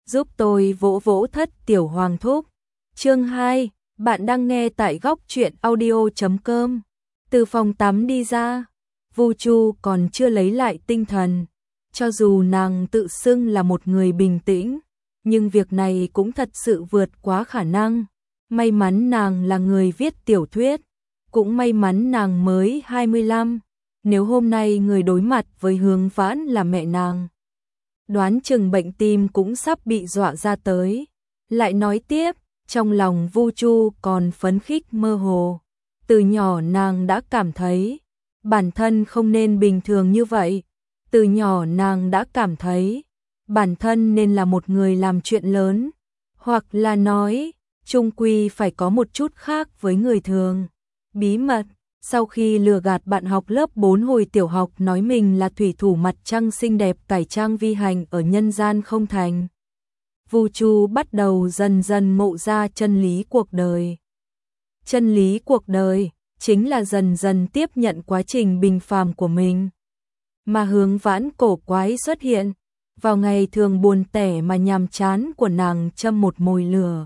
giúp tôi vỗ vỗ Thất Tiểu Hoàng thúc. Chương 2, bạn đang nghe tại góc truyện audio.com. Từ phòng tắm đi ra, Vu Chu còn chưa lấy lại tinh thần. Cho dù nàng tự xưng là một người bình tĩnh, nhưng việc này cũng thật sự vượt quá khả năng. May mắn nàng là người viết tiểu thuyết, cũng may mắn nàng mới 25. Nếu hôm nay người đối mặt với Hướng Vãn là mẹ nàng, đoán chừng bệnh tim cũng sắp bị dọa ra tới. Lại nói tiếp, trong lòng Vu Chu còn phấn khích mơ hồ. Từ nhỏ nàng đã cảm thấy bản thân không nên bình thường như vậy. Từ nhỏ nàng đã cảm thấy bản thân nên là một người làm chuyện lớn, hoặc là nói, chung quy phải có một chút khác với người thường. Bí mật, sau khi lừa gạt bạn học lớp 4 hồi tiểu học nói mình là thủy thủ mặt trăng xinh đẹp cải trang vi hành ở nhân gian không thành, Vu Chu bắt đầu dần dần ngộ ra chân lý cuộc đời. Chân lý cuộc đời chính là dần dần tiếp nhận quá trình bình phàm của mình. Mà Hướng Vãn cổ quái xuất hiện, vào ngày thường buồn tẻ mà nhàm chán của nàng châm một mồi lửa.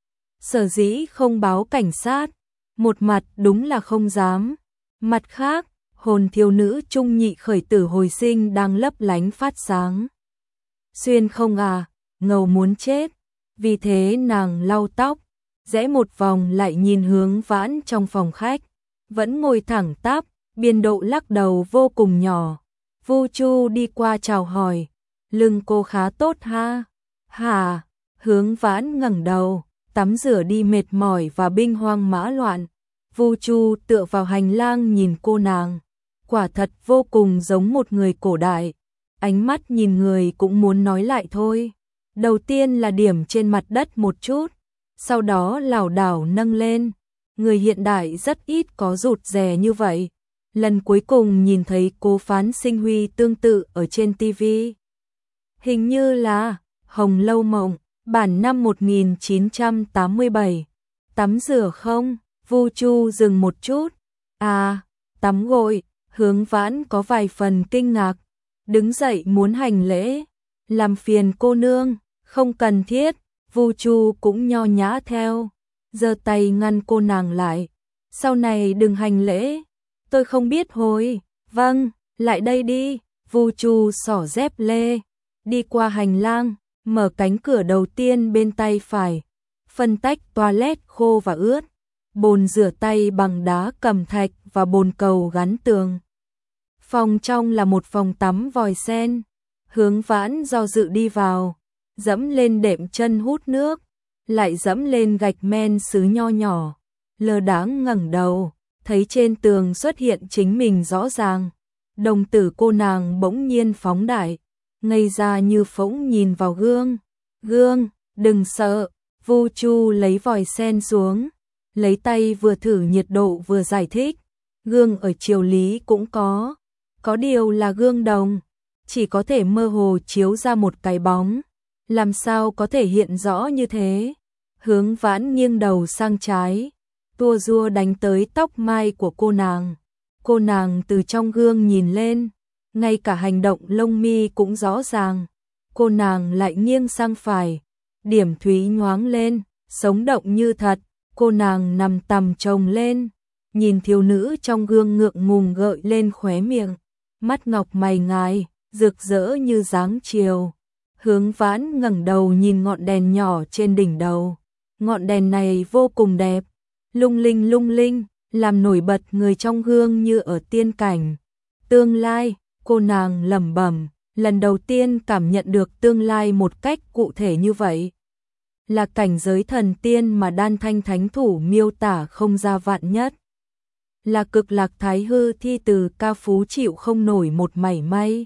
Sở dĩ không báo cảnh sát, một mặt đúng là không dám, mặt khác, hồn thiếu nữ trung nhị khởi tử hồi sinh đang lấp lánh phát sáng. Xuyên không à, ngầu muốn chết, vì thế nàng lau tóc, rẽ một vòng lại nhìn Hướng Vãn trong phòng khách, vẫn ngồi thẳng tắp, biên độ lắc đầu vô cùng nhỏ. Vu Chu đi qua chào hỏi, lưng cô khá tốt ha. Hả? Hướng Vãn ngẩng đầu, tắm rửa đi mệt mỏi và binh hoang mã loạn. Vu Chu tựa vào hành lang nhìn cô nàng, quả thật vô cùng giống một người cổ đại. Ánh mắt nhìn người cũng muốn nói lại thôi. Đầu tiên là điểm trên mặt đất một chút, sau đó lảo đảo nâng lên. Người hiện đại rất ít có rụt rè như vậy. Lần cuối cùng nhìn thấy Cố Phán Sinh Huy tương tự ở trên TV, hình như là Hồng Lâu Mộng, bản năm 1987. Tắm rửa không? Vu Chu dừng một chút. À, tắm gội. Hướng Vãn có vài phần kinh ngạc, đứng dậy muốn hành lễ. Làm phiền cô nương, không cần thiết. Vu Chu cũng nho nhã theo, giơ tay ngăn cô nàng lại. Sau này đừng hành lễ, tôi không biết hồi. Vâng, lại đây đi. Vu Chu xỏ dép lê, đi qua hành lang, mở cánh cửa đầu tiên bên tay phải, phân tách toilet khô và ướt, bồn rửa tay bằng đá cẩm thạch và bồn cầu gắn tường. Phòng trong là một phòng tắm vòi sen. Hướng Vãn do dự đi vào, dẫm lên đệm chân hút nước, lại dẫm lên gạch men sứ nho nhỏ, lơ đãng ngẩng đầu, thấy trên tường xuất hiện chính mình rõ ràng. Đồng tử cô nàng bỗng nhiên phóng đại, ngây ra như phỗng nhìn vào gương. Gương, đừng sợ. Vu Chu lấy vòi sen xuống, lấy tay vừa thử nhiệt độ vừa giải thích. Gương ở chiều lý cũng có điều là gương đồng, chỉ có thể mơ hồ chiếu ra một cái bóng, làm sao có thể hiện rõ như thế. Hướng Vãn nghiêng đầu sang trái, tua rua đánh tới tóc mai của cô nàng. Cô nàng từ trong gương nhìn lên, ngay cả hành động lông mi cũng rõ ràng. Cô nàng lại nghiêng sang phải, điểm thúy nhoáng lên, sống động như thật. Cô nàng nằm tằm trồng lên, nhìn thiếu nữ trong gương ngượng ngùng gợi lên khóe miệng, mắt ngọc mày ngài, rực rỡ như dáng chiều. Hướng Vãn ngẩng đầu nhìn ngọn đèn nhỏ trên đỉnh đầu. Ngọn đèn này vô cùng đẹp, lung linh, làm nổi bật người trong gương như ở tiên cảnh. Tương lai, cô nàng lẩm bẩm, lần đầu tiên cảm nhận được tương lai một cách cụ thể như vậy. Là cảnh giới thần tiên mà Đan Thanh Thánh Thủ miêu tả không ra vạn nhất. Là cực lạc thái hư thi từ ca phú chịu không nổi một mảy may.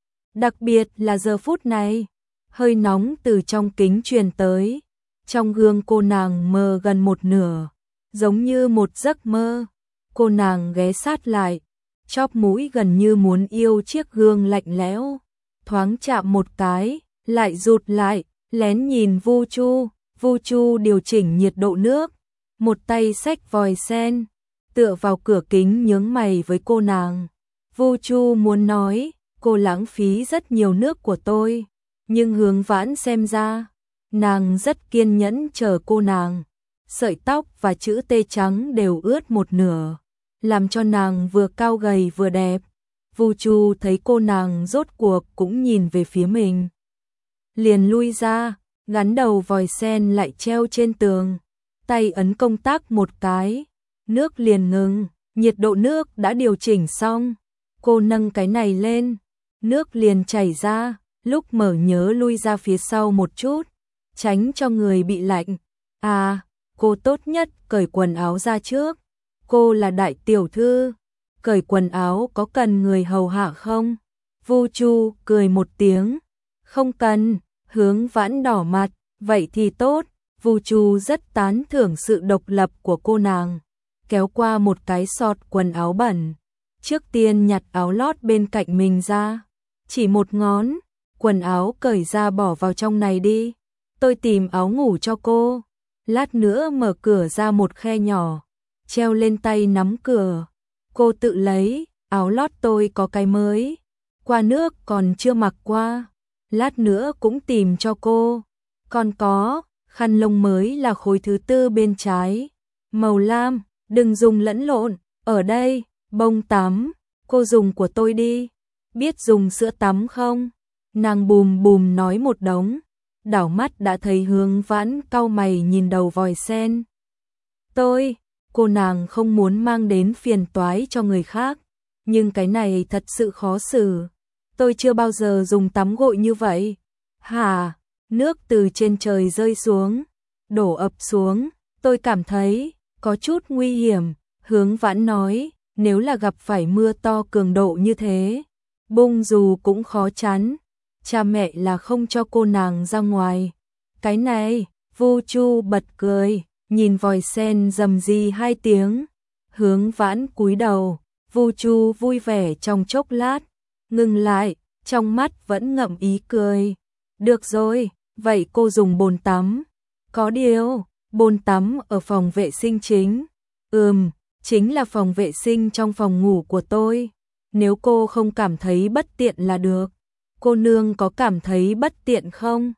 Đặc biệt là giờ phút này, hơi nóng từ trong kính truyền tới. Trong gương cô nàng mờ gần một nửa, giống như một giấc mơ. Cô nàng ghé sát lại, chóp mũi gần như muốn yêu chiếc gương lạnh lẽo. Thoáng chạm một cái, lại rụt lại, lén nhìn Vu Chu. Vu Chu điều chỉnh nhiệt độ nước, một tay xách vòi sen, tựa vào cửa kính nhướng mày với cô nàng. Vu Chu muốn nói, cô lãng phí rất nhiều nước của tôi, nhưng Hướng Vãn xem ra, Nàng rất kiên nhẫn chờ cô nàng. Sợi tóc và chữ T trắng đều ướt một nửa, làm cho nàng vừa cao gầy vừa đẹp. Vu Chu thấy cô nàng rốt cuộc cũng nhìn về phía mình, liền lui ra, gắn đầu vòi sen lại treo trên tường, tay ấn công tắc một cái, nước liền ngừng, nhiệt độ nước đã điều chỉnh xong. Cô nâng cái này lên, nước liền chảy ra, lúc mở nhớ lui ra phía sau một chút, tránh cho người bị lạnh. À, cô tốt nhất cởi quần áo ra trước, cô là đại tiểu thư, cởi quần áo có cần người hầu hạ không? Vu Chu cười một tiếng, không cần. Hướng Vãn đỏ mặt, vậy thì tốt. Vu Chu rất tán thưởng sự độc lập của cô nàng, kéo qua một cái xọt quần áo bẩn, trước tiên nhặt áo lót bên cạnh mình ra, chỉ một ngón, quần áo cởi ra bỏ vào trong này đi, tôi tìm áo ngủ cho cô. Lát nữa mở cửa ra một khe nhỏ, treo lên tay nắm cửa, cô tự lấy, áo lót tôi có cái mới, qua nước còn chưa mặc qua, lát nữa cũng tìm cho cô. Còn có, khăn lông mới là khối thứ 4 bên trái, màu lam, đừng dùng lẫn lộn, ở đây, bông tắm, cô dùng của tôi đi, biết dùng sữa tắm không? Nàng bùm bùm nói một đống, đảo mắt đã thấy Hướng Vãn cau mày nhìn đầu vòi sen. Cô nàng không muốn mang đến phiền toái cho người khác, nhưng cái này thật sự khó xử. Tôi chưa bao giờ dùng tắm gội như vậy. Hả? Nước từ trên trời rơi xuống, đổ ập xuống, tôi cảm thấy có chút nguy hiểm. Hướng Vãn nói, nếu là gặp phải mưa to cường độ như thế, bung dù cũng khó chắn. Cha mẹ là không cho cô nàng ra ngoài. Cái này, Vu Chu bật cười, nhìn vòi sen rầm rì 2 tiếng. Hướng Vãn cúi đầu, Vu Chu vui vẻ trong chốc lát, ngừng lại, trong mắt vẫn ngậm ý cười. Được rồi, vậy cô dùng bồn tắm. Có điều, bồn tắm ở phòng vệ sinh chính. Chính là phòng vệ sinh trong phòng ngủ của tôi. Nếu cô không cảm thấy bất tiện là được. Cô nương có cảm thấy bất tiện không?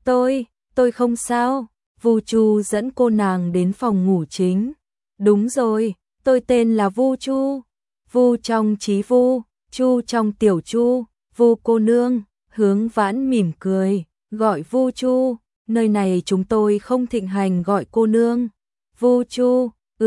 Tôi không sao. Vu Chu dẫn cô nàng đến phòng ngủ chính. Đúng rồi, tôi tên là Vu Chu. Vu trong chí Vu, Chu trong tiểu Chu, Vu cô nương. Hướng Vãn mỉm cười, gọi Vu Chu. Nơi này chúng tôi không thịnh hành gọi cô nương. Vu Chu,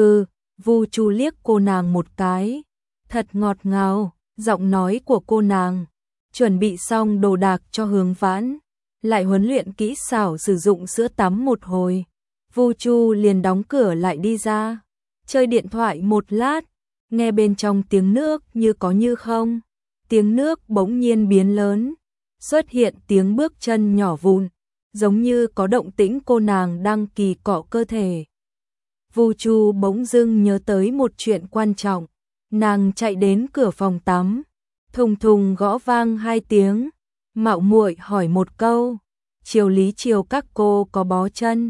Vu Chu liếc cô nàng một cái. Thật ngọt ngào, giọng nói của cô nàng. Chuẩn bị xong đồ đạc cho Hướng Vãn, lại huấn luyện kỹ xảo sử dụng sữa tắm một hồi. Vu Chu liền đóng cửa lại đi ra, chơi điện thoại một lát, nghe bên trong tiếng nước như có như không. Tiếng nước bỗng nhiên biến lớn, xuất hiện tiếng bước chân nhỏ vụn, giống như có động tĩnh cô nàng đang kỳ cọ cơ thể. Vu Chu bỗng dưng nhớ tới một chuyện quan trọng, nàng chạy đến cửa phòng tắm, thùng thùng gõ vang 2 tiếng, mạo muội hỏi một câu, chiều lý chiều các cô có bó chân?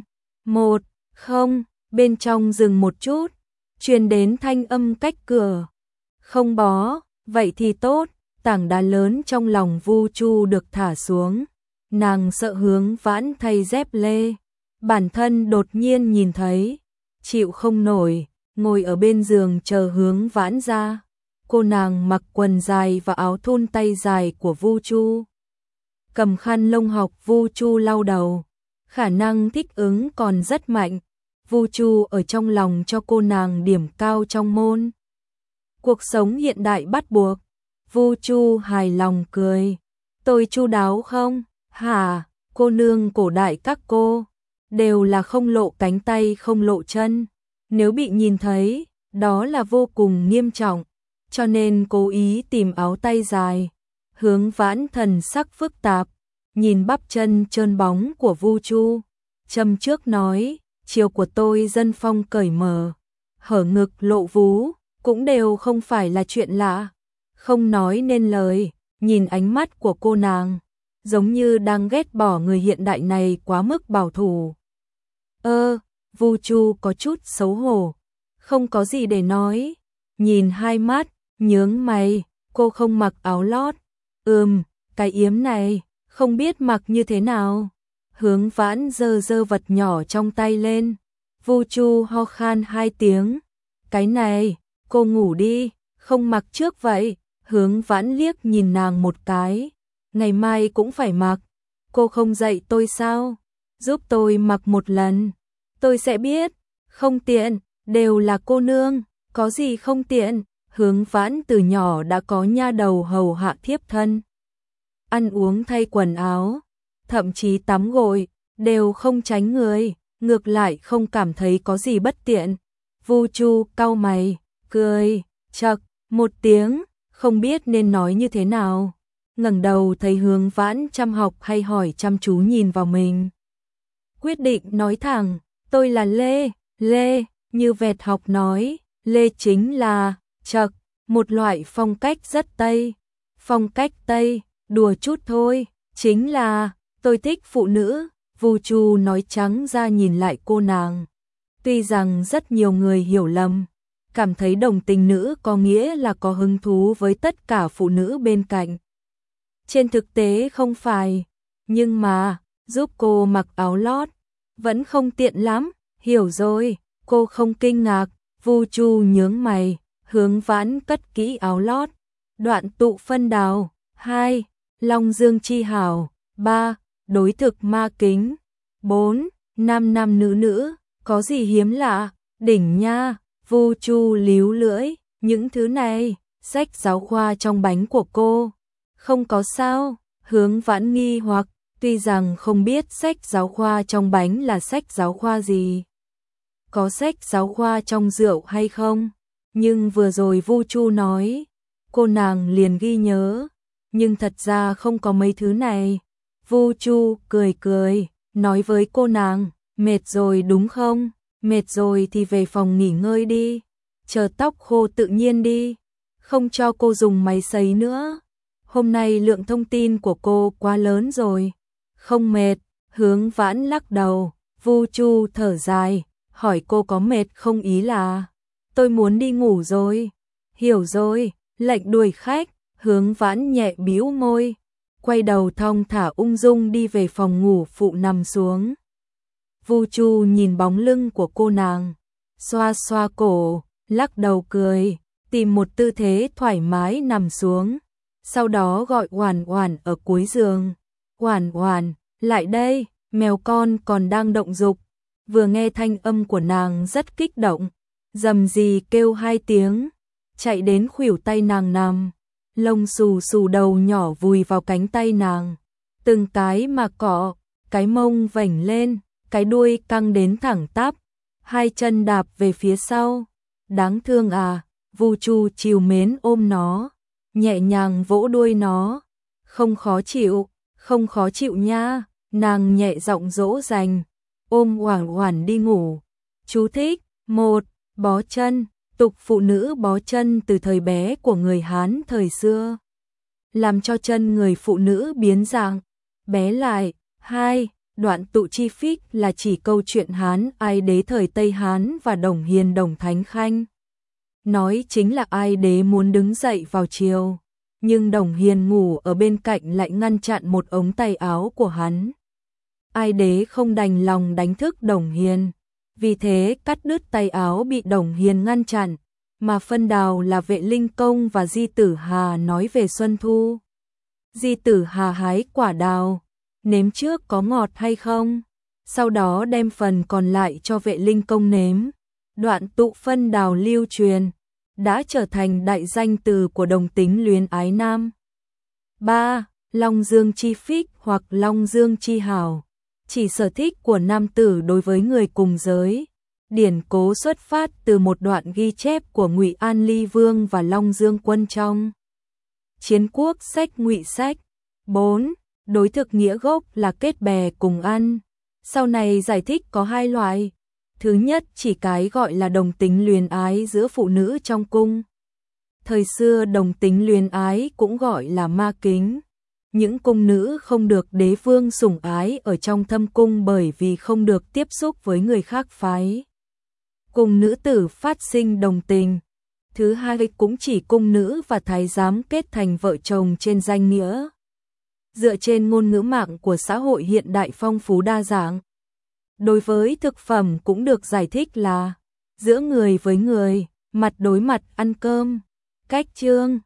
Không, bên trong dừng một chút, truyền đến thanh âm cách cửa. Không bó, vậy thì tốt, tảng đá lớn trong lòng Vu Chu được thả xuống. Nàng sợ Hướng Vãn thay dép lê, bản thân đột nhiên nhìn thấy, chịu không nổi, ngồi ở bên giường chờ Hướng Vãn ra. Cô nàng mặc quần dài và áo thun tay dài của Vu Chu, cầm khăn lông học Vu Chu lau đầu, khả năng thích ứng còn rất mạnh. Vu Chu ở trong lòng cho cô nàng điểm cao trong môn. Cuộc sống hiện đại bắt buộc. Vu Chu hài lòng cười, tôi chu đáo không? Hả, cô nương cổ đại các cô đều là không lộ cánh tay không lộ chân, nếu bị nhìn thấy, đó là vô cùng nghiêm trọng, cho nên cố ý tìm áo tay dài. Hướng Vãn thần sắc phức tạp, nhìn bắp chân trơn bóng của Vu Chu, châm trước nói, chiều của tôi dân phong cởi mở, hở ngực lộ vú, cũng đều không phải là chuyện lạ. Không nói nên lời, nhìn ánh mắt của cô nàng, giống như đang ghét bỏ người hiện đại này quá mức bảo thủ. Vu Chu có chút xấu hổ, không có gì để nói, nhìn 2 mắt, nhướng mày, cô không mặc áo lót. Cái yếm này, không biết mặc như thế nào. Hướng Vãn giơ giơ vật nhỏ trong tay lên. Vu Chu ho khan 2 tiếng. Cái này, cô ngủ đi, không mặc trước vậy. Hướng Vãn liếc nhìn nàng một cái. Ngày mai cũng phải mặc. Cô không dạy tôi sao? Giúp tôi mặc một lần. Tôi sẽ biết. Không tiện, đều là cô nương, có gì không tiện. Hướng Vãn từ nhỏ đã có nha đầu hầu hạ thiếp thân. Ăn uống thay quần áo, thậm chí tắm gội, đều không tránh người, ngược lại không cảm thấy có gì bất tiện. Vu Chu cau mày, cười, chậc, một tiếng, không biết nên nói như thế nào. Ngẩng đầu thấy Hướng Vãn chăm học hay hỏi chăm chú nhìn vào mình. Quyết định nói thẳng, tôi là Lê, Lê, như vẹt học nói, Lê chính là, chậc, một loại phong cách rất Tây. Phong cách Tây, đùa chút thôi, chính là, tôi thích phụ nữ. Vu Chu nói trắng ra nhìn lại cô nàng. Tuy rằng rất nhiều người hiểu lầm, cảm thấy đồng tình nữ có nghĩa là có hứng thú với tất cả phụ nữ bên cạnh. Trên thực tế không phải, nhưng mà, giúp cô mặc áo lót, vẫn không tiện lắm, hiểu rồi, cô không kinh ngạc. Vu Chu nhướng mày, Hướng Vãn cất kỹ áo lót. Đoạn tụ phân đào. 2. Long dương chi hảo. 3. Đối thực ma kính. 4. Nam nam nữ nữ, có gì hiếm lạ, đỉnh nha. Vu Chu líu lưỡi, những thứ này, sách giáo khoa trong bánh của cô. Không có sao. Hướng Vãn nghi hoặc, tuy rằng không biết sách giáo khoa trong bánh là sách giáo khoa gì, có sách giáo khoa trong rượu hay không, nhưng vừa rồi Vu Chu nói, cô nàng liền ghi nhớ, nhưng thật ra không có mấy thứ này. Vu Chu cười cười, nói với cô nàng, mệt rồi đúng không? Mệt rồi thì về phòng nghỉ ngơi đi, chờ tóc khô tự nhiên đi, không cho cô dùng máy sấy nữa. Hôm nay lượng thông tin của cô quá lớn rồi. Không mệt. Hướng Vãn lắc đầu. Vu Chu thở dài, hỏi cô có mệt không, ý là tôi muốn đi ngủ rồi. Hiểu rồi, lệnh đuổi khách. Hướng Vãn nhẹ bĩu môi, quay đầu thong thả ung dung đi về phòng ngủ phụ nằm xuống. Vu Chu nhìn bóng lưng của cô nàng, xoa xoa cổ, lắc đầu cười, tìm một tư thế thoải mái nằm xuống. Sau đó gọi Oản Oản ở cuối giường. Oản Oản, lại đây, mèo con còn đang động dục. Vừa nghe thanh âm của nàng rất kích động, rầm rì kêu 2 tiếng, chạy đến khuỷu tay nàng nằm, lông xù xù đầu nhỏ vùi vào cánh tay nàng, từng cái mà cọ, cái mông vểnh lên, cái đuôi căng đến thẳng tắp, 2 chân đạp về phía sau. Đáng thương à. Vu Chu trìu mến ôm nó, nhẹ nhàng vỗ đuôi nó. Không khó chịu, không khó chịu nha. Nàng nhẹ giọng dỗ dành, ôm Oản Oản đi ngủ. Chú thích: 1. Bó chân. Tục phụ nữ bó chân từ thời bé của người Hán thời xưa, làm cho chân người phụ nữ biến dạng, bé lại. 2. Đoạn tụ chi phích là chỉ câu chuyện Hán Ai Đế thời Tây Hán và Đồng Hiền Đồng Thánh Khanh. Nói chính là Ai Đế muốn đứng dậy vào chiều, nhưng Đồng Hiền ngủ ở bên cạnh lại ngăn chặn một ống tay áo của hắn. Ai Đế không đành lòng đánh thức Đồng Hiền, vì thế cắt đứt tay áo bị Đồng Hiền ngăn chặn, mà phân đào là Vệ Linh Công và Di Tử Hà nói về Xuân Thu. Di Tử Hà hái quả đào, nếm trước có ngọt hay không, sau đó đem phần còn lại cho Vệ Linh Công nếm. Đoạn tụ phân đào lưu truyền, đã trở thành đại danh từ của đồng tính luyến ái nam. 3. Long dương chi phích hoặc long dương chi hảo, chỉ sở thích của nam tử đối với người cùng giới. Điển cố xuất phát từ một đoạn ghi chép của Ngụy An Ly Vương và Long Dương Quân trong Chiến Quốc sách Ngụy Sách. 4. Đối thực nghĩa gốc là kết bè cùng ăn, sau này giải thích có 2 loại. Thứ nhất chỉ cái gọi là đồng tính luyến ái giữa phụ nữ trong cung. Thời xưa đồng tính luyến ái cũng gọi là ma kính. Những cung nữ không được đế vương sủng ái ở trong thâm cung bởi vì không được tiếp xúc với người khác phái, cùng nữ tử phát sinh đồng tình. Thứ hai cũng chỉ cung nữ và thái giám kết thành vợ chồng trên danh nghĩa. dựa trên ngôn ngữ mạng của xã hội hiện đại phong phú đa dạng. Đối với thực phẩm cũng được giải thích là giữa người với người, mặt đối mặt ăn cơm. Cách chương